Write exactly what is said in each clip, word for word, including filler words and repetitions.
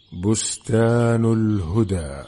بستان الهدى.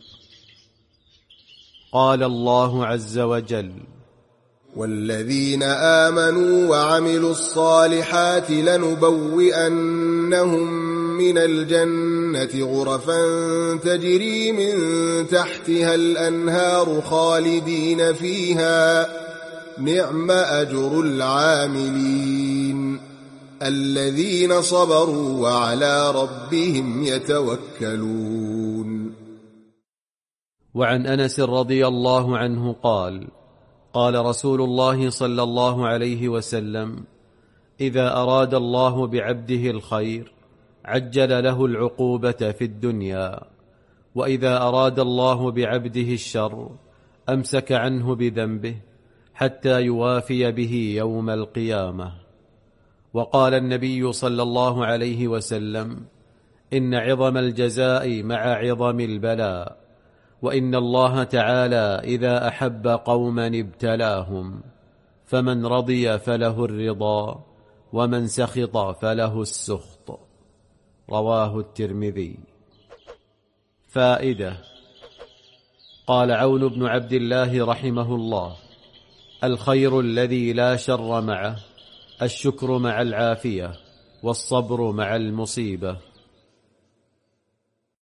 قال الله عز وجل: والذين آمنوا وعملوا الصالحات لنبوئنهم من الجنة غرفا تجري من تحتها الأنهار خالدين فيها، نعم أجر العاملين الذين صبروا وعلى ربهم يتوكلون. وعن أنس رضي الله عنه قال: قال رسول الله صلى الله عليه وسلم: إذا أراد الله بعبده الخير عجل له العقوبة في الدنيا، وإذا أراد الله بعبده الشر أمسك عنه بذنبه حتى يوافي به يوم القيامة. وقال النبي صلى الله عليه وسلم: إن عظم الجزاء مع عظم البلاء، وإن الله تعالى إذا أحب قوما ابتلاهم، فمن رضي فله الرضا، ومن سخط فله السخط. رواه الترمذي. فائدة: قال عون بن عبد الله رحمه الله: الخير الذي لا شر معه الشكر مع العافية، والصبر مع المصيبة.